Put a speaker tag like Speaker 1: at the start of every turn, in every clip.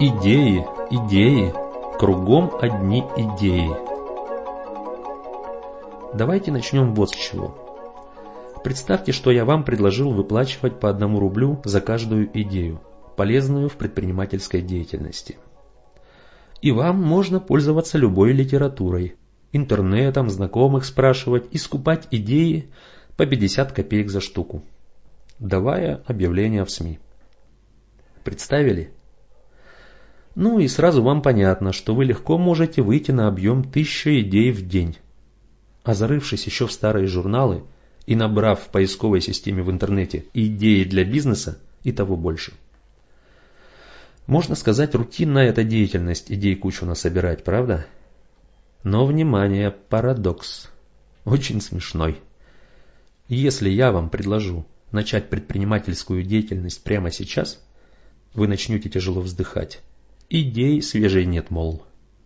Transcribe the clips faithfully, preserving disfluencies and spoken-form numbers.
Speaker 1: Идеи, идеи, кругом одни идеи. Давайте начнем вот с чего. Представьте, что я вам предложил выплачивать по одному рублю за каждую идею, полезную в предпринимательской деятельности. И вам можно пользоваться любой литературой, интернетом, знакомых спрашивать и скупать идеи по пятьдесят копеек за штуку, давая объявления в СМИ. Представили? Ну и сразу вам понятно, что вы легко можете выйти на объем тысячи идей в день. А зарывшись еще в старые журналы и набрав в поисковой системе в интернете идеи для бизнеса, и того больше. Можно сказать, рутинная эта деятельность идей кучу насобирать, правда? Но, внимание, парадокс. Очень смешной. Если я вам предложу начать предпринимательскую деятельность прямо сейчас, вы начнете тяжело вздыхать. Идей свежей нет, мол.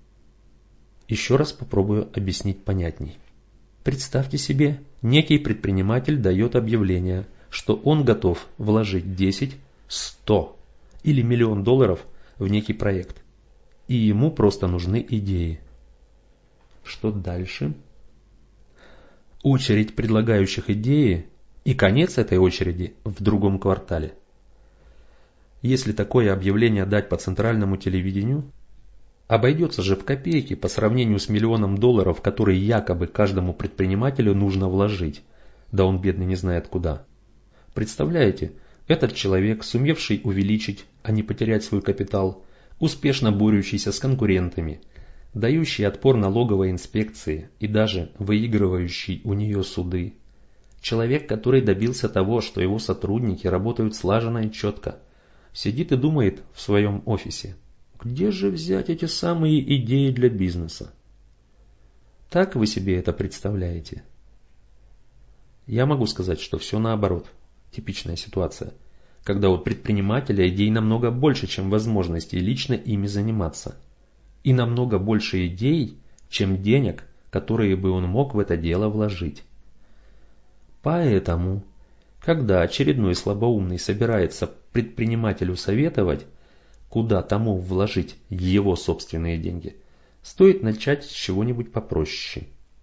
Speaker 1: Еще раз попробую объяснить понятней. Представьте себе, некий предприниматель дает объявление, что он готов вложить десять, сто или миллион долларов в некий проект. И ему просто нужны идеи. Что дальше? Очередь предлагающих идеи и конец этой очереди в другом квартале. Если такое объявление дать по центральному телевидению, обойдется же в копейки по сравнению с миллионом долларов, которые якобы каждому предпринимателю нужно вложить, да он бедный не знает куда. Представляете, этот человек, сумевший увеличить, а не потерять свой капитал, успешно борющийся с конкурентами, дающий отпор налоговой инспекции и даже выигрывающий у нее суды, человек, который добился того, что его сотрудники работают слаженно и четко, сидит и думает в своем офисе, где же взять эти самые идеи для бизнеса? Так вы себе это представляете? Я могу сказать, что все наоборот. Типичная ситуация, когда у предпринимателя идей намного больше, чем возможностей лично ими заниматься. И намного больше идей, чем денег, которые бы он мог в это дело вложить. Поэтому, когда очередной слабоумный собирается предпринимателю советовать, куда тому вложить его собственные деньги, стоит начать с чего-нибудь попроще.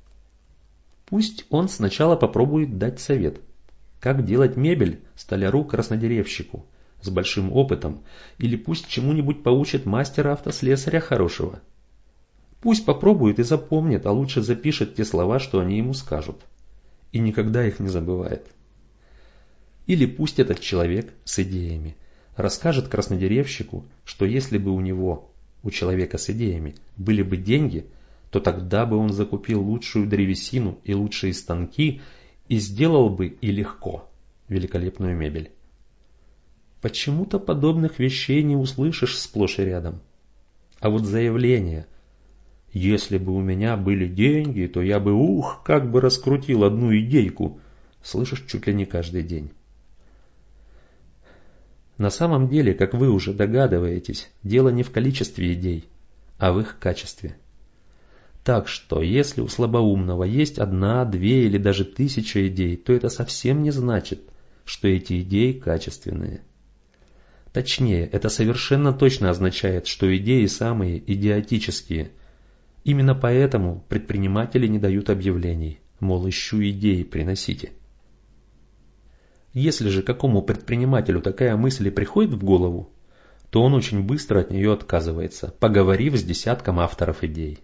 Speaker 1: Пусть он сначала попробует дать совет, как делать мебель столяру-краснодеревщику с большим опытом, или пусть чему-нибудь поучит мастера-автослесаря хорошего. Пусть попробует и запомнит, а лучше запишет те слова, что они ему скажут, и никогда их не забывает. Или пусть этот человек с идеями расскажет краснодеревщику, что если бы у него, у человека с идеями, были бы деньги, то тогда бы он закупил лучшую древесину и лучшие станки и сделал бы и легко великолепную мебель. Почему-то подобных вещей не услышишь сплошь и рядом. А вот заявление «если бы у меня были деньги, то я бы, ух, как бы раскрутил одну идейку», слышишь чуть ли не каждый день. На самом деле, как вы уже догадываетесь, дело не в количестве идей, а в их качестве. Так что, если у слабоумного есть одна, две или даже тысяча идей, то это совсем не значит, что эти идеи качественные. Точнее, это совершенно точно означает, что идеи самые идиотические. Именно поэтому предприниматели не дают объявлений, мол, ищу идеи, приносите. Если же какому предпринимателю такая мысль и приходит в голову, то он очень быстро от нее отказывается, поговорив с десятком авторов идей.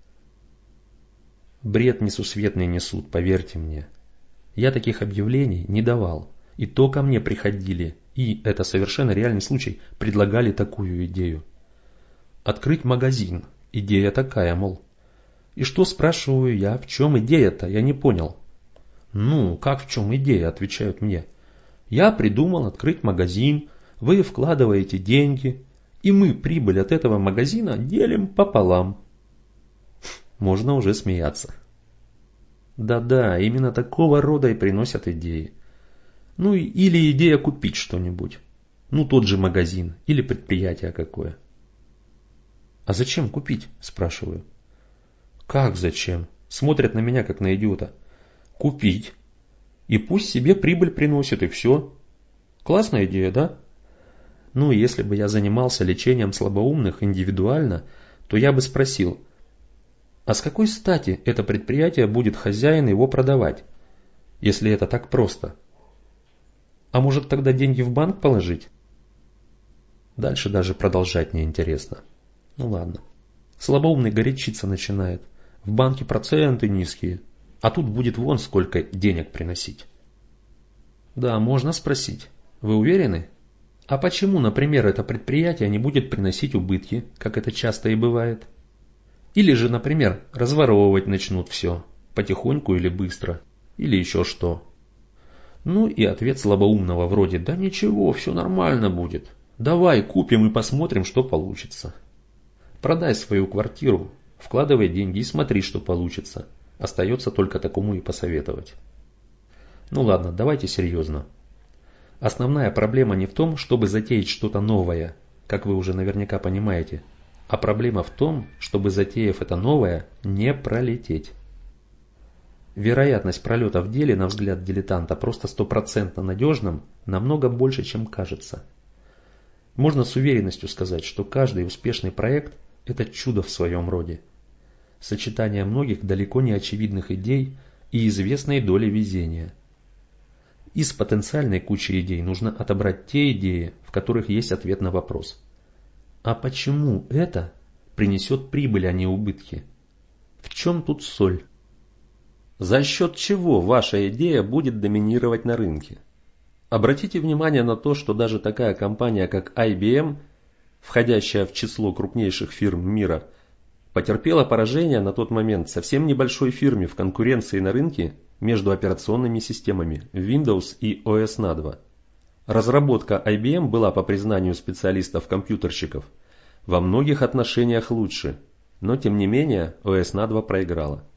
Speaker 1: Бред несусветный несут, поверьте мне. Я таких объявлений не давал, и то ко мне приходили, и, это совершенно реальный случай, предлагали такую идею. Открыть магазин, идея такая, мол. И что, спрашиваю я, в чем идея-то, я не понял. Ну, как в чем идея, отвечают мне. Я придумал открыть магазин, вы вкладываете деньги, и мы прибыль от этого магазина делим пополам. Можно уже смеяться. Да-да, именно такого рода и приносят идеи. Ну или идея купить что-нибудь. Ну тот же магазин или предприятие какое. А зачем купить, спрашиваю. Как зачем? Смотрят на меня как на идиота. Купить. И пусть себе прибыль приносит, и все. Классная идея, да? Ну, если бы я занимался лечением слабоумных индивидуально, то я бы спросил, а с какой стати это предприятие будет хозяин его продавать, если это так просто? А может тогда деньги в банк положить? Дальше даже продолжать неинтересно. Ну ладно. Слабоумный горячиться начинает. В банке проценты низкие, а тут будет вон сколько денег приносить. Да, можно спросить. Вы уверены? А почему, например, это предприятие не будет приносить убытки, как это часто и бывает? Или же, например, разворовывать начнут все, потихоньку или быстро, или еще что. Ну и ответ слабоумного вроде «да ничего, все нормально будет, давай купим и посмотрим, что получится». Продай свою квартиру, вкладывай деньги и смотри, что получится. Остается только такому и посоветовать. Ну ладно, давайте серьезно. Основная проблема не в том, чтобы затеять что-то новое, как вы уже наверняка понимаете, а проблема в том, чтобы, затеяв это новое, не пролететь. Вероятность пролета в деле, на взгляд дилетанта, просто стопроцентно надежным, намного больше, чем кажется. Можно с уверенностью сказать, что каждый успешный проект – это чудо в своем роде. Сочетание многих далеко не очевидных идей и известной доли везения. Из потенциальной кучи идей нужно отобрать те идеи, в которых есть ответ на вопрос. А почему это принесет прибыль, а не убытки? В чем тут соль? За счет чего ваша идея будет доминировать на рынке? Обратите внимание на то, что даже такая компания, как ай би эм, входящая в число крупнейших фирм мира, потерпела поражение на тот момент совсем небольшой фирме в конкуренции на рынке между операционными системами Windows и о эс на два. Разработка ай би эм была, по признанию специалистов-компьютерщиков, во многих отношениях лучше, но тем не менее о эс на два проиграла.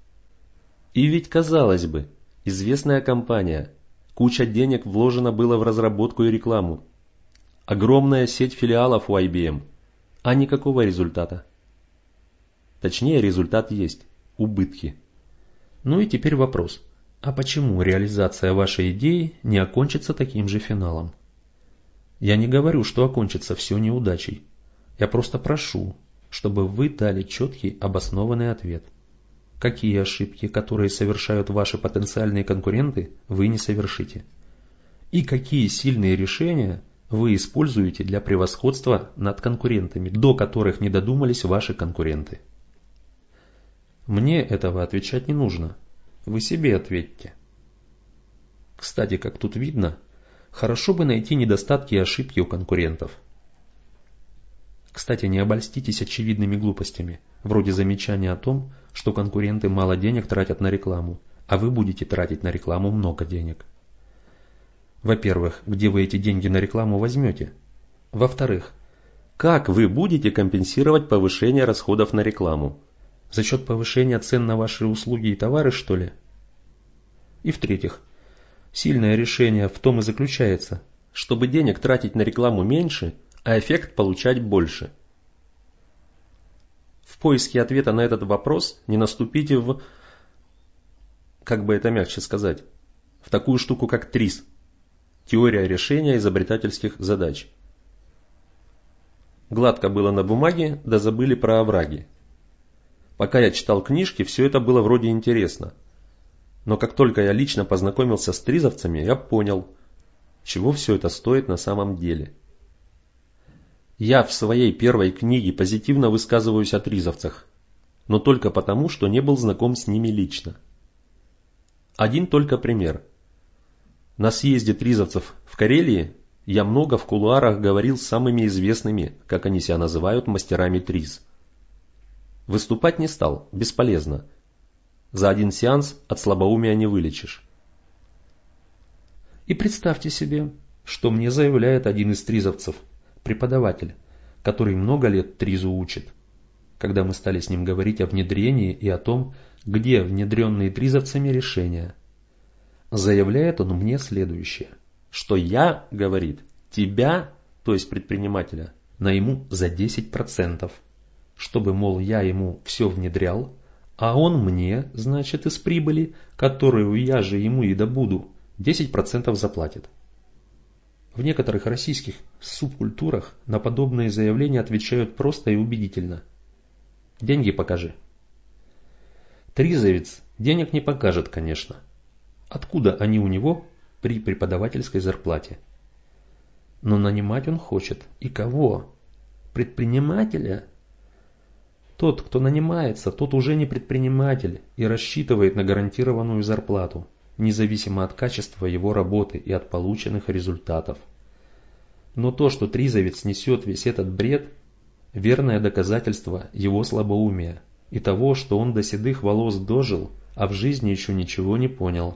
Speaker 1: И ведь, казалось бы, известная компания, куча денег вложено было в разработку и рекламу, огромная сеть филиалов у ай би эм, а никакого результата. Точнее, результат есть – убытки. Ну и теперь вопрос, а почему реализация вашей идеи не окончится таким же финалом? Я не говорю, что окончится все неудачей. Я просто прошу, чтобы вы дали четкий обоснованный ответ. Какие ошибки, которые совершают ваши потенциальные конкуренты, вы не совершите? И какие сильные решения вы используете для превосходства над конкурентами, до которых не додумались ваши конкуренты? Мне этого отвечать не нужно. Вы себе ответьте. Кстати, как тут видно, хорошо бы найти недостатки и ошибки у конкурентов. Кстати, не обольститесь очевидными глупостями, вроде замечания о том, что конкуренты мало денег тратят на рекламу, а вы будете тратить на рекламу много денег. Во-первых, где вы эти деньги на рекламу возьмете? Во-вторых, как вы будете компенсировать повышение расходов на рекламу? За счет повышения цен на ваши услуги и товары, что ли? И в-третьих, сильное решение в том и заключается, чтобы денег тратить на рекламу меньше, а эффект получать больше. В поиске ответа на этот вопрос не наступите в, как бы это мягче сказать, в такую штуку, как ТРИЗ – теория решения изобретательских задач. Гладко было на бумаге, да забыли про овраги. Пока я читал книжки, все это было вроде интересно. Но как только я лично познакомился с тризовцами, я понял, чего все это стоит на самом деле. Я в своей первой книге позитивно высказываюсь о тризовцах, но только потому, что не был знаком с ними лично. Один только пример. На съезде тризовцев в Карелии я много в кулуарах говорил с самыми известными, как они себя называют, мастерами триз. Выступать не стал, бесполезно. За один сеанс от слабоумия не вылечишь. И представьте себе, что мне заявляет один из тризовцев, преподаватель, который много лет тризу учит. Когда мы стали с ним говорить о внедрении и о том, где внедренные тризовцами решения. Заявляет он мне следующее, что я, говорит, тебя, то есть предпринимателя, найму за десять процентов. Чтобы, мол, я ему все внедрял, а он мне, значит, из прибыли, которую я же ему и добуду, десять процентов заплатит. В некоторых российских субкультурах на подобные заявления отвечают просто и убедительно. Деньги покажи. Тризовец денег не покажет, конечно. Откуда они у него при преподавательской зарплате? Но нанимать он хочет. И кого? Предпринимателя? Тот, кто нанимается, тот уже не предприниматель и рассчитывает на гарантированную зарплату, независимо от качества его работы и от полученных результатов. Но то, что тризовец несет весь этот бред, верное доказательство его слабоумия и того, что он до седых волос дожил, а в жизни еще ничего не понял.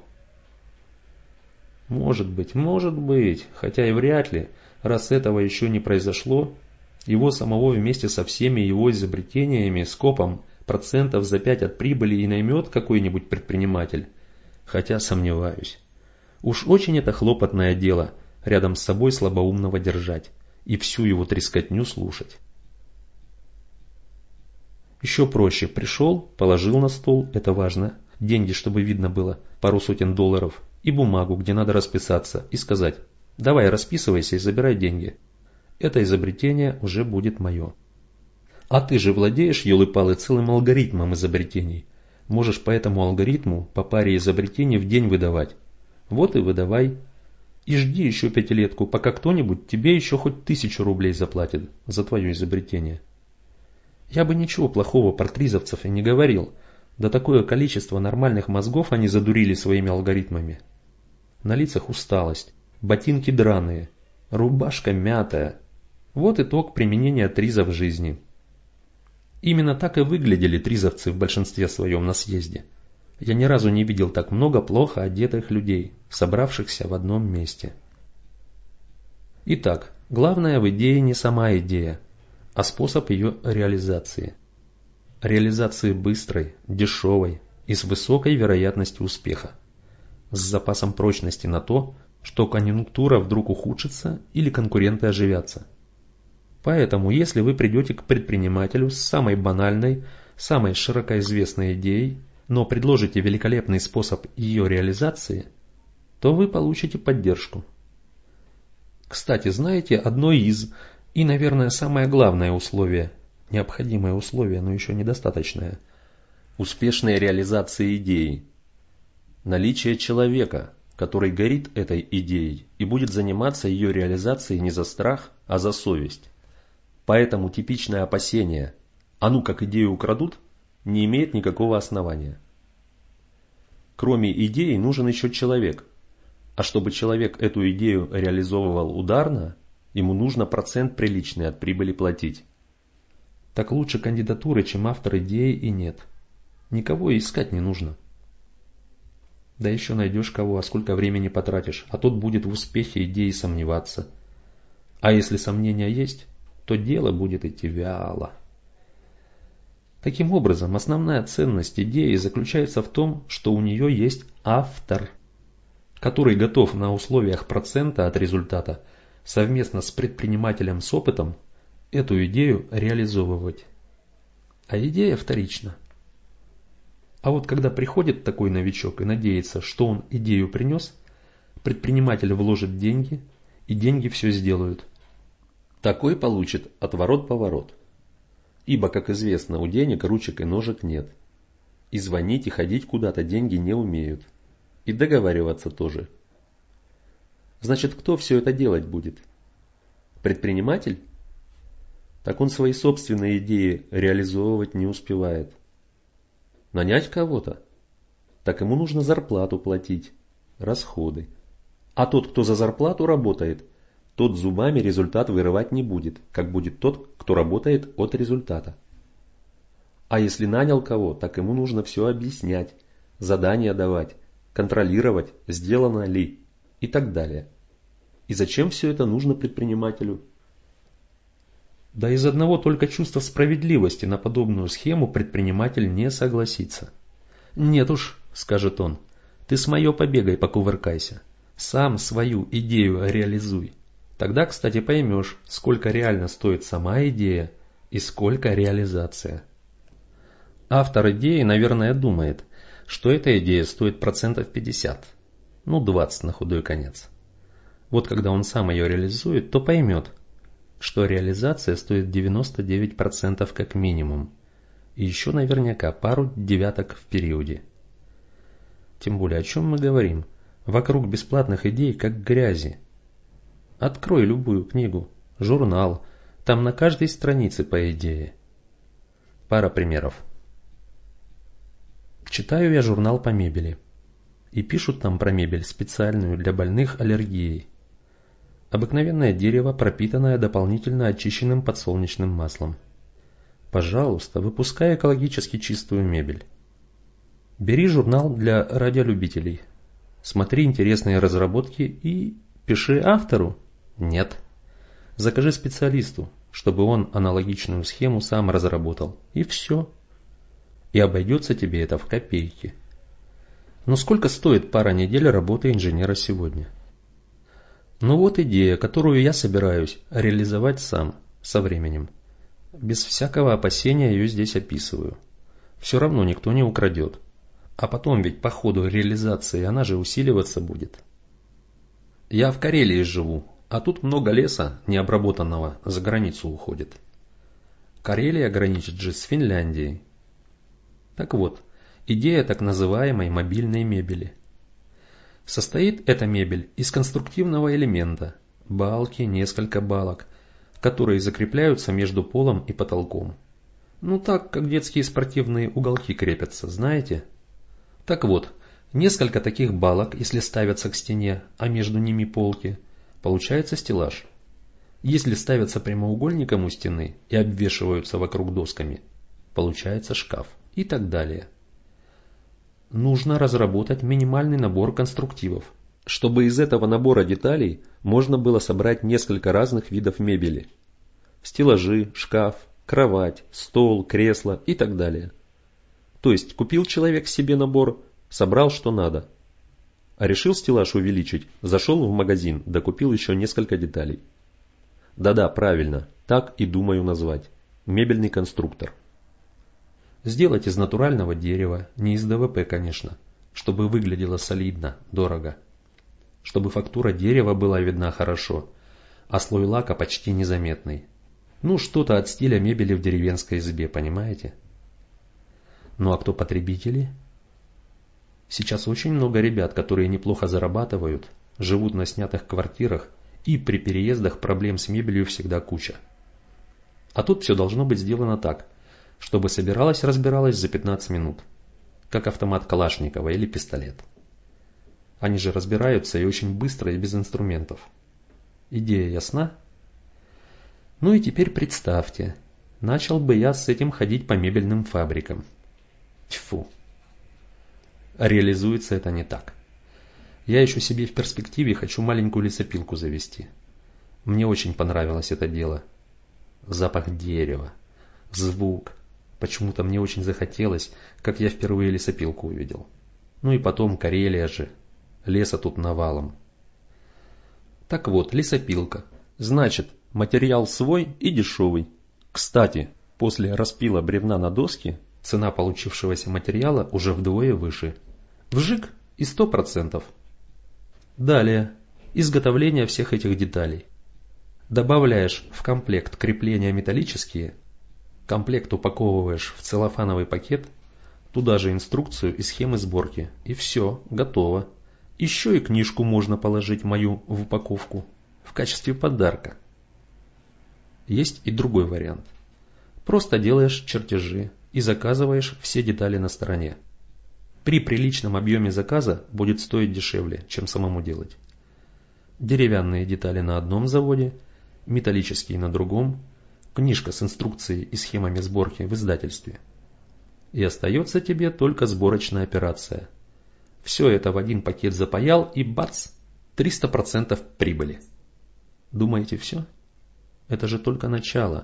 Speaker 1: Может быть, может быть, хотя и вряд ли, раз этого еще не произошло, его самого вместе со всеми его изобретениями скопом процентов за пять от прибыли и наймет какой-нибудь предприниматель. Хотя сомневаюсь. Уж очень это хлопотное дело рядом с собой слабоумного держать и всю его трескотню слушать. Еще проще. Пришел, положил на стол, это важно, деньги, чтобы видно было, пару сотен долларов, и бумагу, где надо расписаться, и сказать: давай расписывайся и забирай деньги. Это изобретение уже будет мое. А ты же владеешь, елы-палы, целым алгоритмом изобретений. Можешь по этому алгоритму по паре изобретений в день выдавать. Вот и выдавай. И жди еще пятилетку, пока кто-нибудь тебе еще хоть тысячу рублей заплатит за твое изобретение. Я бы ничего плохого про тризовцев и не говорил. Да такое количество нормальных мозгов они задурили своими алгоритмами. На лицах усталость, ботинки драные, рубашка мятая. Вот итог применения триза в жизни. Именно так и выглядели тризовцы в большинстве своем на съезде. Я ни разу не видел так много плохо одетых людей, собравшихся в одном месте. Итак, главное в идее не сама идея, а способ ее реализации. Реализации быстрой, дешевой и с высокой вероятностью успеха. С запасом прочности на то, что конъюнктура вдруг ухудшится или конкуренты оживятся. Поэтому, если вы придете к предпринимателю с самой банальной, самой широко известной идеей, но предложите великолепный способ ее реализации, то вы получите поддержку. Кстати, знаете, одно из, и, наверное, самое главное условие, необходимое условие, но еще недостаточное, успешной реализации идеи – наличие человека, который горит этой идеей и будет заниматься ее реализацией не за страх, а за совесть. Поэтому типичное опасение «а ну как идею украдут» не имеет никакого основания. Кроме идеи нужен еще человек, а чтобы человек эту идею реализовывал ударно, ему нужно процент приличный от прибыли платить. Так лучше кандидатуры, чем автор идеи, и нет. Никого и искать не нужно. Да еще найдешь кого, а сколько времени потратишь, а тот будет в успехе идеи сомневаться. А если сомнения есть, то дело будет идти вяло. Таким образом, основная ценность идеи заключается в том, что у нее есть автор, который готов на условиях процента от результата совместно с предпринимателем с опытом эту идею реализовывать. А идея вторична. А вот когда приходит такой новичок и надеется, что он идею принес, предприниматель вложит деньги, и деньги все сделают. Такой получит отворот-поворот. Ибо, как известно, у денег ручек и ножек нет. И звонить и ходить куда-то деньги не умеют. И договариваться тоже. Значит, кто все это делать будет? Предприниматель? Так он свои собственные идеи реализовывать не успевает. Нанять кого-то? Так ему нужно зарплату платить, расходы. А тот, кто за зарплату работает, тот зубами результат вырывать не будет, как будет тот, кто работает от результата. А если нанял кого, так ему нужно все объяснять, задания давать, контролировать, сделано ли и так далее. И зачем все это нужно предпринимателю? Да из одного только чувства справедливости на подобную схему предприниматель не согласится. Нет уж, скажет он, ты с моё побегай покувыркайся, сам свою идею реализуй. Тогда, кстати, поймешь, сколько реально стоит сама идея и сколько реализация. Автор идеи, наверное, думает, что эта идея стоит процентов пятьдесят, ну двадцать на худой конец. Вот когда он сам ее реализует, то поймет, что реализация стоит девяносто девять процентов как минимум, и еще наверняка пару девяток в периоде. Тем более, о чем мы говорим? Вокруг бесплатных идей как грязи. Открой любую книгу, журнал, там на каждой странице по идее. Пара примеров. Читаю я журнал по мебели. И пишут там про мебель специальную для больных аллергией. Обыкновенное дерево, пропитанное дополнительно очищенным подсолнечным маслом. Пожалуйста, выпускай экологически чистую мебель. Бери журнал для радиолюбителей. Смотри интересные разработки и пиши автору. Нет. Закажи специалисту, чтобы он аналогичную схему сам разработал. И все. И обойдется тебе это в копейки. Но сколько стоит пара недель работы инженера сегодня? Ну вот идея, которую я собираюсь реализовать сам, со временем. Без всякого опасения ее здесь описываю. Все равно никто не украдет. А потом ведь по ходу реализации она же усиливаться будет. Я в Карелии живу, а тут много леса необработанного за границу уходит. Карелия граничит же с Финляндией. Так вот, идея так называемой мобильной мебели. Состоит эта мебель из конструктивного элемента, балки, несколько балок, которые закрепляются между полом и потолком. Ну так, как детские спортивные уголки крепятся, знаете? Так вот, несколько таких балок, если ставятся к стене, а между ними полки, получается стеллаж. Если ставятся прямоугольником у стены и обвешиваются вокруг досками, получается шкаф и так далее. Нужно разработать минимальный набор конструктивов, чтобы из этого набора деталей можно было собрать несколько разных видов мебели. Стеллажи, шкаф, кровать, стол, кресло и так далее. То есть купил человек себе набор, собрал что надо. А решил стеллаж увеличить, зашел в магазин, докупил еще несколько деталей. Да-да, правильно, так и думаю назвать. Мебельный конструктор. Сделать из натурального дерева, не из ДВП, конечно, чтобы выглядело солидно, дорого. Чтобы фактура дерева была видна хорошо, а слой лака почти незаметный. Ну, что-то от стиля мебели в деревенской избе, понимаете? Ну а кто потребители? Сейчас очень много ребят, которые неплохо зарабатывают, живут на снятых квартирах, и при переездах проблем с мебелью всегда куча. А тут все должно быть сделано так, чтобы собиралось-разбиралось за пятнадцать минут, как автомат Калашникова или пистолет. Они же разбираются и очень быстро, и без инструментов. Идея ясна? Ну и теперь представьте, начал бы я с этим ходить по мебельным фабрикам. Тьфу. Реализуется это не так. Я еще себе в перспективе хочу маленькую лесопилку завести. Мне очень понравилось это дело. Запах дерева, звук. Почему-то мне очень захотелось, как я впервые лесопилку увидел. Ну и потом Карелия же. Леса тут навалом. Так вот, лесопилка. Значит, материал свой и дешевый. Кстати, после распила бревна на доски, цена получившегося материала уже вдвое выше. Вжик и сто процентов. Далее. Изготовление всех этих деталей. Добавляешь в комплект крепления металлические, комплект упаковываешь в целлофановый пакет, туда же инструкцию и схемы сборки, и все, готово. Еще и книжку можно положить мою в упаковку, в качестве подарка. Есть и другой вариант. Просто делаешь чертежи и заказываешь все детали на стороне. При приличном объеме заказа будет стоить дешевле, чем самому делать. Деревянные детали на одном заводе, металлические на другом, книжка с инструкцией и схемами сборки в издательстве. И остается тебе только сборочная операция. Все это в один пакет запаял и бац, триста процентов прибыли. Думаете, все? Это же только начало.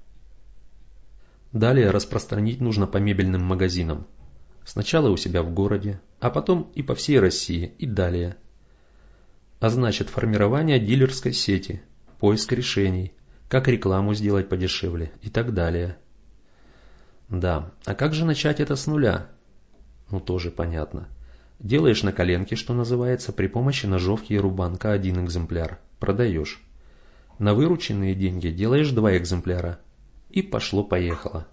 Speaker 1: Далее распространить нужно по мебельным магазинам. Сначала у себя в городе, а потом и по всей России, и далее. А значит, формирование дилерской сети, поиск решений, как рекламу сделать подешевле и так далее. Да, а как же начать это с нуля? Ну, тоже понятно. Делаешь на коленке, что называется, при помощи ножовки и рубанка один экземпляр. продаешь. На вырученные деньги делаешь два экземпляра. И пошло-поехало.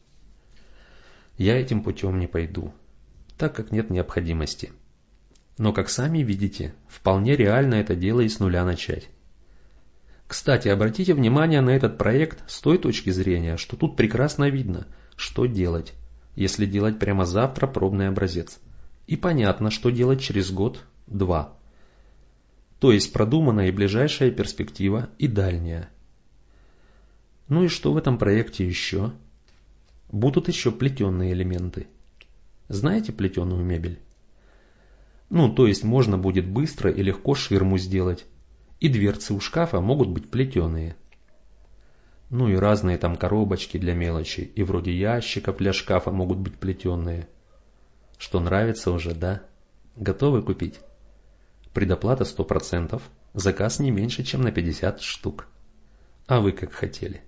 Speaker 1: Я этим путем не пойду, так как нет необходимости. Но, как сами видите, вполне реально это дело и с нуля начать. Кстати, обратите внимание на этот проект с той точки зрения, что тут прекрасно видно, что делать, если делать прямо завтра пробный образец. И понятно, что делать через год-два. То есть продумана и ближайшая перспектива, и дальняя. Ну и что в этом проекте еще? Будут еще плетеные элементы. Знаете плетеную мебель? Ну, то есть можно будет быстро и легко ширму сделать. И дверцы у шкафа могут быть плетеные. Ну и разные там коробочки для мелочи, и вроде ящиков для шкафа могут быть плетеные. Что, нравится уже, да? Готовы купить? Предоплата сто процентов, заказ не меньше, чем на пятьдесят штук. А вы как хотели?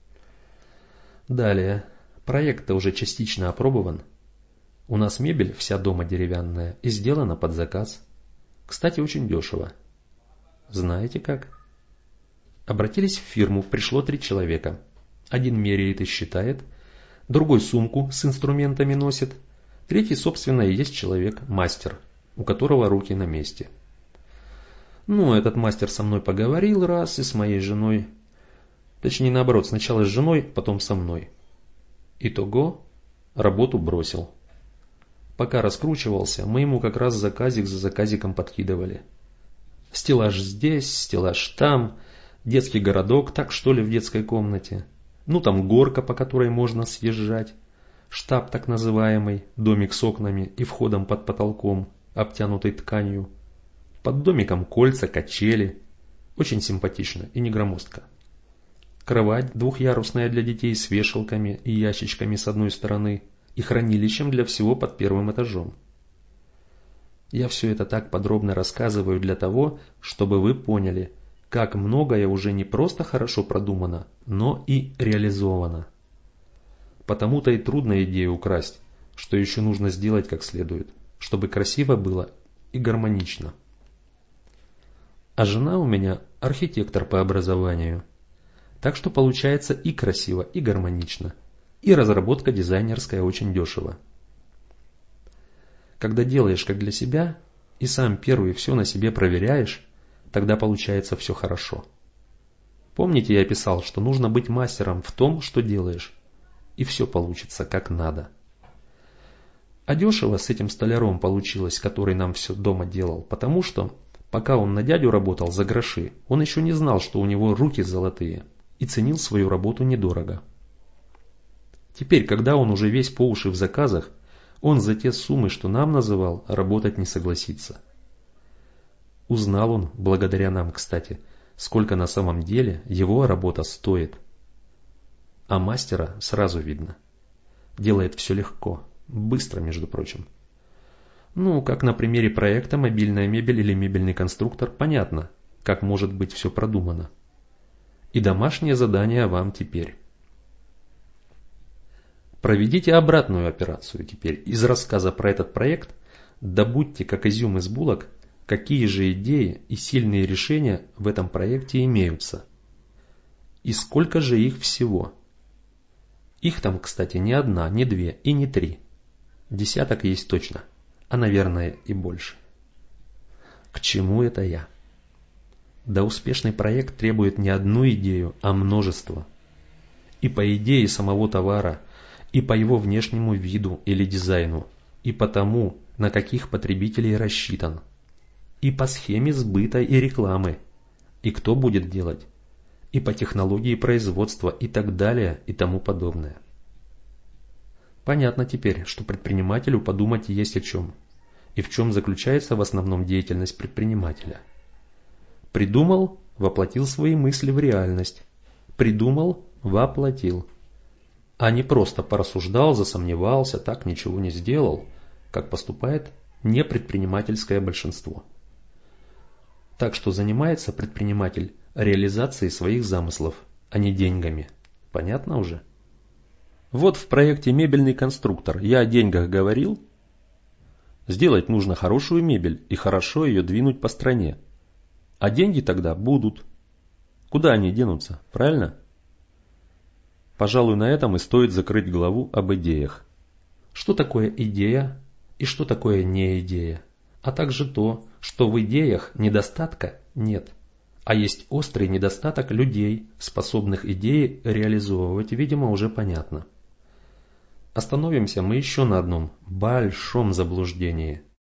Speaker 1: Далее. Проект-то уже частично опробован. У нас мебель вся дома деревянная и сделана под заказ. Кстати, очень дешево. Знаете как? Обратились в фирму, пришло три человека. Один меряет и считает, другой сумку с инструментами носит, третий, собственно, и есть человек, мастер, у которого руки на месте. Ну, этот мастер со мной поговорил раз и с моей женой. Точнее, наоборот, сначала с женой, потом со мной. Итого, работу бросил. Пока раскручивался, мы ему как раз заказик за заказиком подкидывали. Стеллаж здесь, стеллаж там, детский городок, так что ли в детской комнате. Ну там горка, по которой можно съезжать. Штаб так называемый, домик с окнами и входом под потолком, обтянутый тканью. Под домиком кольца, качели. Очень симпатично и не громоздко. Кровать двухъярусная для детей с вешалками и ящичками с одной стороны и хранилищем для всего под первым этажом. Я все это так подробно рассказываю для того, чтобы вы поняли, как многое уже не просто хорошо продумано, но и реализовано. Потому-то и трудно идею украсть, что еще нужно сделать как следует, чтобы красиво было и гармонично. А жена у меня архитектор по образованию. Так что получается и красиво, и гармонично. И разработка дизайнерская очень дешево. Когда делаешь как для себя, и сам первый все на себе проверяешь, тогда получается все хорошо. Помните, я писал, что нужно быть мастером в том, что делаешь, и все получится как надо. А дешево с этим столяром получилось, который нам все дома делал, потому что, пока он на дядю работал за гроши, он еще не знал, что у него руки золотые, и ценил свою работу недорого. Теперь, когда он уже весь по уши в заказах, он за те суммы, что нам называл, работать не согласится. Узнал он, благодаря нам, кстати, сколько на самом деле его работа стоит. А мастера сразу видно. Делает все легко, быстро, между прочим. Ну, как на примере проекта «Мобильная мебель» или «Мебельный конструктор» понятно, как может быть все продумано. И домашнее задание вам теперь. Проведите обратную операцию теперь. Из рассказа про этот проект добудьте, как изюм из булок, какие же идеи и сильные решения в этом проекте имеются. И сколько же их всего. Их там, кстати, не одна, не две и не три. Десяток есть точно, а, наверное, и больше. К чему это я? Да успешный проект требует не одну идею, а множество. И по идее самого товара, и по его внешнему виду или дизайну, и по тому, на каких потребителей рассчитан, и по схеме сбыта и рекламы, и кто будет делать, и по технологии производства и так далее и тому подобное. Понятно теперь, что предпринимателю подумать есть о чем, и в чем заключается в основном деятельность предпринимателя. Придумал, воплотил свои мысли в реальность. Придумал, воплотил. А не просто порассуждал, засомневался, так ничего не сделал, как поступает непредпринимательское большинство. Так что занимается предприниматель реализацией своих замыслов, а не деньгами. Понятно уже? Вот в проекте «Мебельный конструктор» я о деньгах говорил. Сделать нужно хорошую мебель и хорошо ее двинуть по стране. А деньги тогда будут. Куда они денутся, правильно? Пожалуй, на этом и стоит закрыть главу об идеях. Что такое идея и что такое не идея? А также то, что в идеях недостатка нет, а есть острый недостаток людей, способных идеи реализовывать, видимо, уже понятно. Остановимся мы еще на одном большом заблуждении.